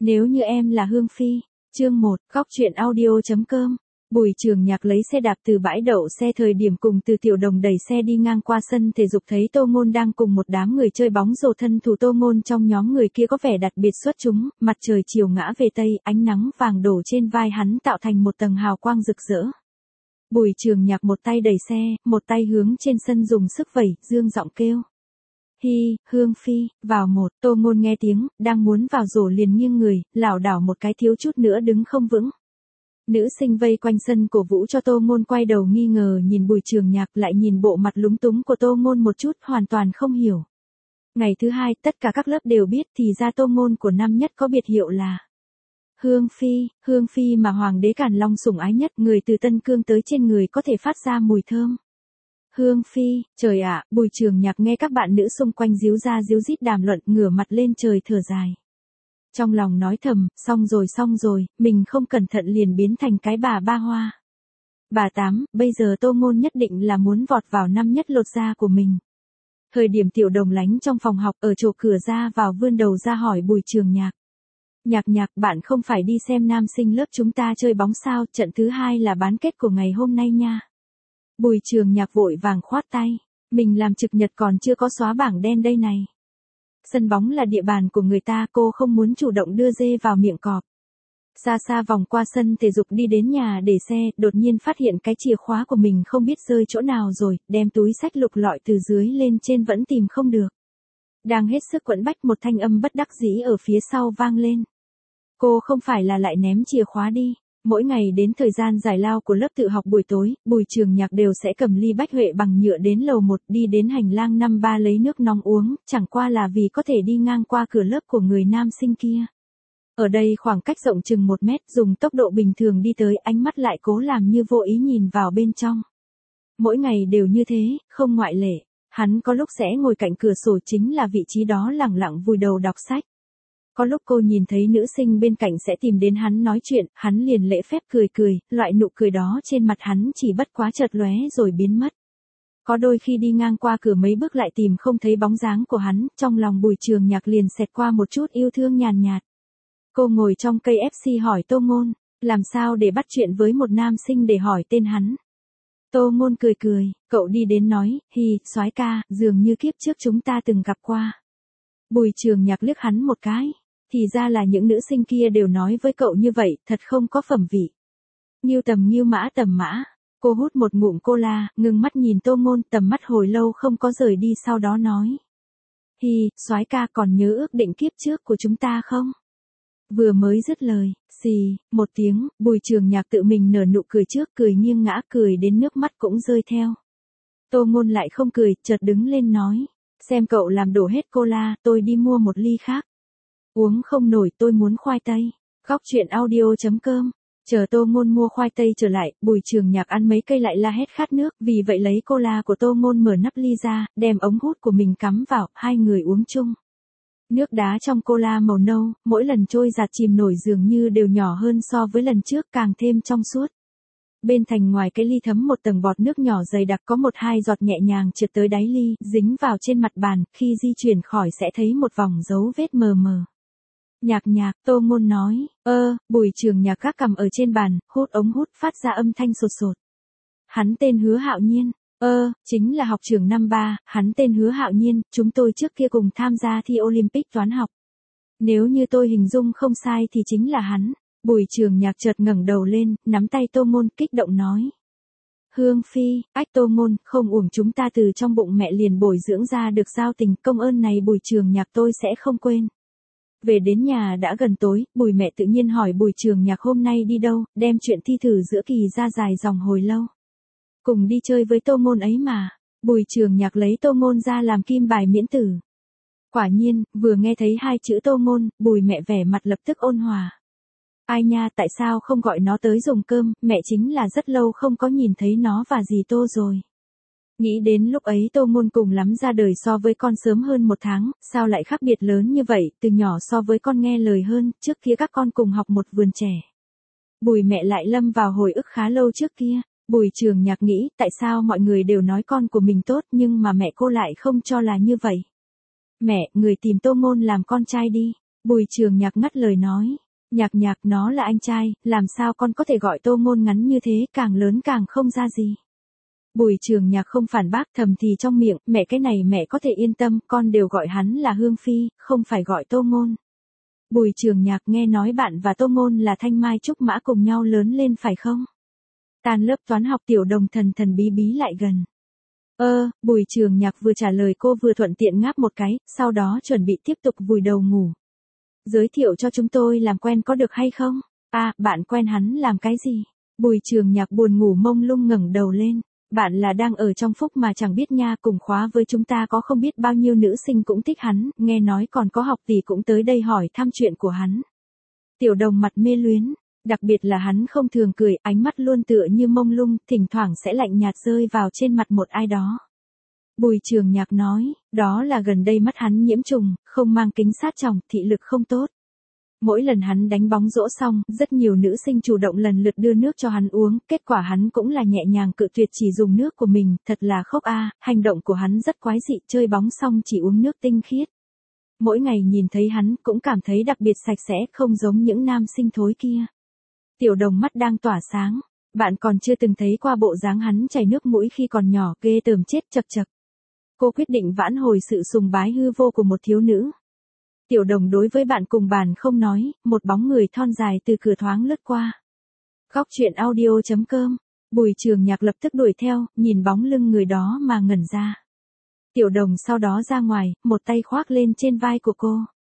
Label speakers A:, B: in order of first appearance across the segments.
A: Nếu như em là Hương Phi. Chương 1, Góc truyện audio.com. Bùi Trường Nhạc lấy xe đạp từ bãi đậu xe thời điểm cùng Từ Tiểu Đồng đẩy xe đi ngang qua sân thể dục thấy Tô Ngôn đang cùng một đám người chơi bóng rổ, thân thủ Tô Ngôn trong nhóm người kia có vẻ đặc biệt xuất chúng, mặt trời chiều ngã về tây, ánh nắng vàng đổ trên vai hắn tạo thành một tầng hào quang rực rỡ. Bùi Trường Nhạc một tay đẩy xe, một tay hướng trên sân dùng sức vẩy, dương giọng kêu. Hi, Hương Phi, vào một. Tô Ngôn nghe tiếng, đang muốn vào rổ liền nghiêng người, lảo đảo một cái thiếu chút nữa đứng không vững. Nữ sinh vây quanh sân cổ vũ cho Tô Ngôn quay đầu nghi ngờ nhìn Bùi Trường Nhạc, lại nhìn bộ mặt lúng túng của Tô Ngôn một chút, hoàn toàn không hiểu. Ngày thứ hai, tất cả các lớp đều biết thì ra Tô Ngôn của năm nhất có biệt hiệu là Hương Phi mà Hoàng đế Càn Long sủng ái nhất, người từ Tân Cương tới trên người có thể phát ra mùi thơm. Hương Phi, trời ạ, Bùi Trường Nhạc nghe các bạn nữ xung quanh díu ra díu dít đàm luận, ngửa mặt lên trời thở dài. Trong lòng nói thầm, xong rồi, mình không cẩn thận liền biến thành cái bà ba hoa. Bà Tám, bây giờ Tô Ngôn nhất định là muốn vọt vào năm nhất lột da của mình. Thời điểm Tiểu Đồng lánh trong phòng học ở chỗ cửa ra vào vươn đầu ra hỏi Bùi Trường Nhạc. Nhạc, bạn không phải đi xem nam sinh lớp chúng ta chơi bóng sao, trận thứ 2 là bán kết của ngày hôm nay nha. Bùi Trường Nhạc vội vàng khoát tay, mình làm trực nhật còn chưa có xóa bảng đen đây này. Sân bóng là địa bàn của người ta, cô không muốn chủ động đưa dê vào miệng cọp. Xa vòng qua sân thể dục đi đến nhà để xe, đột nhiên phát hiện cái chìa khóa của mình không biết rơi chỗ nào rồi, đem túi xách lục lọi từ dưới lên trên vẫn tìm không được. Đang hết sức quẫn bách, một thanh âm bất đắc dĩ ở phía sau vang lên. Cô không phải là lại ném chìa khóa đi. Mỗi ngày đến thời gian giải lao của lớp tự học buổi tối, Bùi Trường Nhạc đều sẽ cầm ly bách huệ bằng nhựa đến lầu 1 đi đến hành lang 5-3 lấy nước nóng uống, chẳng qua là vì có thể đi ngang qua cửa lớp của người nam sinh kia. Ở đây khoảng cách rộng chừng 1 mét, dùng tốc độ bình thường đi tới, ánh mắt lại cố làm như vô ý nhìn vào bên trong. Mỗi ngày đều như thế, không ngoại lệ, hắn có lúc sẽ ngồi cạnh cửa sổ, chính là vị trí đó lẳng lặng vùi đầu đọc sách. Có lúc cô nhìn thấy nữ sinh bên cạnh sẽ tìm đến hắn nói chuyện, hắn liền lễ phép cười, loại nụ cười đó trên mặt hắn chỉ bất quá chợt lóe rồi biến mất. Có đôi khi đi ngang qua cửa mấy bước lại tìm không thấy bóng dáng của hắn, trong lòng Bùi Trường Nhạc liền xẹt qua một chút yêu thương nhàn nhạt. Cô ngồi trong cây FC hỏi Tô Ngôn, làm sao để bắt chuyện với một nam sinh để hỏi tên hắn. Tô Ngôn cười, cậu đi đến nói, soái ca, dường như kiếp trước chúng ta từng gặp qua. Bùi Trường Nhạc liếc hắn một cái. Thì ra là những nữ sinh kia đều nói với cậu như vậy, thật không có phẩm vị. Nghiêu tầm mã. Cô hút một ngụm cola, ngưng mắt nhìn Tô Ngôn, tầm mắt hồi lâu không có rời đi, sau đó nói. Soái ca còn nhớ ước định kiếp trước của chúng ta không? Vừa mới dứt lời, xì, một tiếng, Bùi Trường Nhạc tự mình nở nụ cười trước, cười nghiêng ngã, cười đến nước mắt cũng rơi theo. Tô Ngôn lại không cười, chợt đứng lên nói. Xem cậu làm đổ hết cola, tôi đi mua một ly khác. Uống không nổi, tôi muốn khoai tây. Góc truyện audio.com. Chờ Tô Ngôn mua khoai tây trở lại, Bùi Trường Nhạc ăn mấy cây lại la hét khát nước, vì vậy lấy cola của Tô Ngôn mở nắp ly ra, đem ống hút của mình cắm vào, hai người uống chung. Nước đá trong cola màu nâu, mỗi lần trôi giạt chìm nổi dường như đều nhỏ hơn so với lần trước, càng thêm trong suốt. Bên thành ngoài cái ly thấm một tầng bọt nước nhỏ dày đặc, có 1-2 giọt nhẹ nhàng trượt tới đáy ly, dính vào trên mặt bàn, khi di chuyển khỏi sẽ thấy một vòng dấu vết mờ mờ. Nhạc, Tô Ngôn nói, Bùi Trường Nhạc gác cằm ở trên bàn, hút ống hút phát ra âm thanh sột. Hắn tên Hứa Hạo Nhiên, chính là học trưởng năm 3, hắn tên Hứa Hạo Nhiên, chúng tôi trước kia cùng tham gia thi Olympic toán học. Nếu như tôi hình dung không sai thì chính là hắn. Bùi Trường Nhạc chợt ngẩng đầu lên, nắm tay Tô Ngôn, kích động nói. Hương Phi, Tô Ngôn, không uổng chúng ta từ trong bụng mẹ liền bồi dưỡng ra được giao tình, công ơn này Bùi Trường Nhạc tôi sẽ không quên. Về đến nhà đã gần tối, Bùi mẹ tự nhiên hỏi Bùi Trường Nhạc hôm nay đi đâu, đem chuyện thi thử giữa kỳ ra dài dòng hồi lâu. Cùng đi chơi với Tô Ngôn ấy mà. Bùi Trường Nhạc lấy Tô Ngôn ra làm kim bài miễn tử. Quả nhiên, vừa nghe thấy 2 chữ Tô Ngôn, Bùi mẹ vẻ mặt lập tức ôn hòa. Ai nha, tại sao không gọi nó tới dùng cơm, mẹ chính là rất lâu không có nhìn thấy nó và dì Tô rồi. Nghĩ đến lúc ấy Tô Ngôn cùng lắm ra đời so với con sớm hơn 1 tháng, sao lại khác biệt lớn như vậy, từ nhỏ so với con nghe lời hơn, trước kia các con cùng học một vườn trẻ. Bùi mẹ lại lâm vào hồi ức khá lâu trước kia. Bùi Trường Nhạc nghĩ, tại sao mọi người đều nói con của mình tốt nhưng mà mẹ cô lại không cho là như vậy. Mẹ, người tìm Tô Ngôn làm con trai đi. Bùi Trường Nhạc ngắt lời nói. Nhạc nó là anh trai, làm sao con có thể gọi Tô Ngôn ngắn như thế, càng lớn càng không ra gì. Bùi Trường Nhạc không phản bác, thầm thì trong miệng, mẹ cái này mẹ có thể yên tâm, con đều gọi hắn là Hương Phi, không phải gọi Tô Ngôn. Bùi Trường Nhạc nghe nói bạn và Tô Ngôn là thanh mai trúc mã cùng nhau lớn lên phải không? Tan lớp toán học Tiểu Đồng thần bí bí lại gần. Bùi Trường Nhạc vừa trả lời cô vừa thuận tiện ngáp một cái, sau đó chuẩn bị tiếp tục vùi đầu ngủ. Giới thiệu cho chúng tôi làm quen có được hay không? Bạn quen hắn làm cái gì? Bùi Trường Nhạc buồn ngủ mông lung ngẩng đầu lên. Bạn là đang ở trong phúc mà chẳng biết nha, cùng khóa với chúng ta có không biết bao nhiêu nữ sinh cũng thích hắn, nghe nói còn có học tỷ cũng tới đây hỏi thăm chuyện của hắn. Tiểu Đồng mặt mê luyến, đặc biệt là hắn không thường cười, ánh mắt luôn tựa như mông lung, thỉnh thoảng sẽ lạnh nhạt rơi vào trên mặt một ai đó. Bùi Trường Nhạc nói, đó là gần đây mắt hắn nhiễm trùng, không mang kính sát tròng, thị lực không tốt. Mỗi lần hắn đánh bóng rổ xong, rất nhiều nữ sinh chủ động lần lượt đưa nước cho hắn uống, kết quả hắn cũng là nhẹ nhàng cự tuyệt chỉ dùng nước của mình, thật là khốc hành động của hắn rất quái dị, chơi bóng xong chỉ uống nước tinh khiết. Mỗi ngày nhìn thấy hắn cũng cảm thấy đặc biệt sạch sẽ, không giống những nam sinh thối kia. Tiểu Đồng mắt đang tỏa sáng, bạn còn chưa từng thấy qua bộ dáng hắn chảy nước mũi khi còn nhỏ, ghê tởm chết chật chật. Cô quyết định vãn hồi sự sùng bái hư vô của một thiếu nữ. Tiểu Đồng đối với bạn cùng bàn không nói, một bóng người thon dài từ cửa thoáng lướt qua. Góc truyện audio.com, Bùi Trường Nhạc lập tức đuổi theo, nhìn bóng lưng người đó mà ngẩn ra. Tiểu Đồng sau đó ra ngoài, một tay khoác lên trên vai của cô.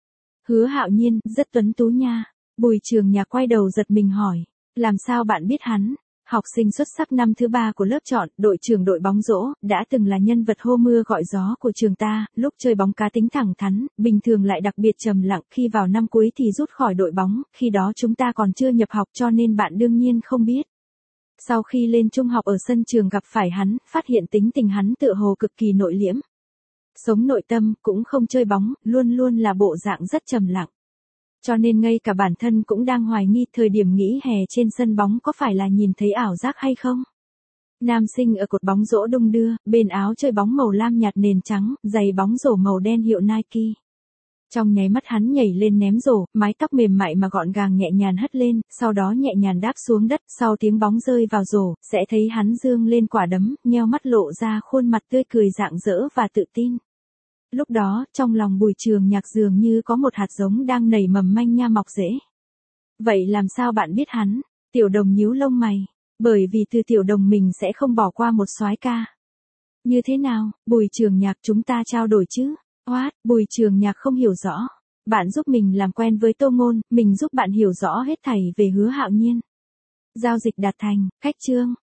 A: Hứa Hạo Nhiên, rất tuấn tú nha. Bùi Trường Nhạc quay đầu giật mình hỏi, làm sao bạn biết hắn? Học sinh xuất sắc năm thứ 3 của lớp chọn, đội trưởng đội bóng rổ, đã từng là nhân vật hô mưa gọi gió của trường ta, lúc chơi bóng cá tính thẳng thắn, bình thường lại đặc biệt trầm lặng, khi vào năm cuối thì rút khỏi đội bóng, khi đó chúng ta còn chưa nhập học cho nên bạn đương nhiên không biết. Sau khi lên trung học ở sân trường gặp phải hắn, phát hiện tính tình hắn tựa hồ cực kỳ nội liễm. Sống nội tâm, cũng không chơi bóng, luôn luôn là bộ dạng rất trầm lặng. Cho nên ngay cả bản thân cũng đang hoài nghi thời điểm nghỉ hè trên sân bóng có phải là nhìn thấy ảo giác hay không. Nam sinh ở cột bóng rổ đung đưa, bên áo chơi bóng màu lam nhạt nền trắng, giày bóng rổ màu đen hiệu Nike. Trong nháy mắt hắn nhảy lên ném rổ, mái tóc mềm mại mà gọn gàng nhẹ nhàng hất lên, sau đó nhẹ nhàng đáp xuống đất, sau tiếng bóng rơi vào rổ, sẽ thấy hắn giương lên quả đấm, nheo mắt lộ ra khuôn mặt tươi cười rạng rỡ và tự tin. Lúc đó, trong lòng Bùi Trường Nhạc dường như có một hạt giống đang nảy mầm manh nha mọc rễ. Vậy làm sao bạn biết hắn? Tiểu Đồng nhíu lông mày. Bởi vì từ Tiểu Đồng mình sẽ không bỏ qua một soái ca. Như thế nào, Bùi Trường Nhạc chúng ta trao đổi chứ? Bùi Trường Nhạc không hiểu rõ. Bạn giúp mình làm quen với Tô Ngôn, mình giúp bạn hiểu rõ hết thảy về Hứa Hạo Nhiên. Giao dịch đạt thành, khách trương.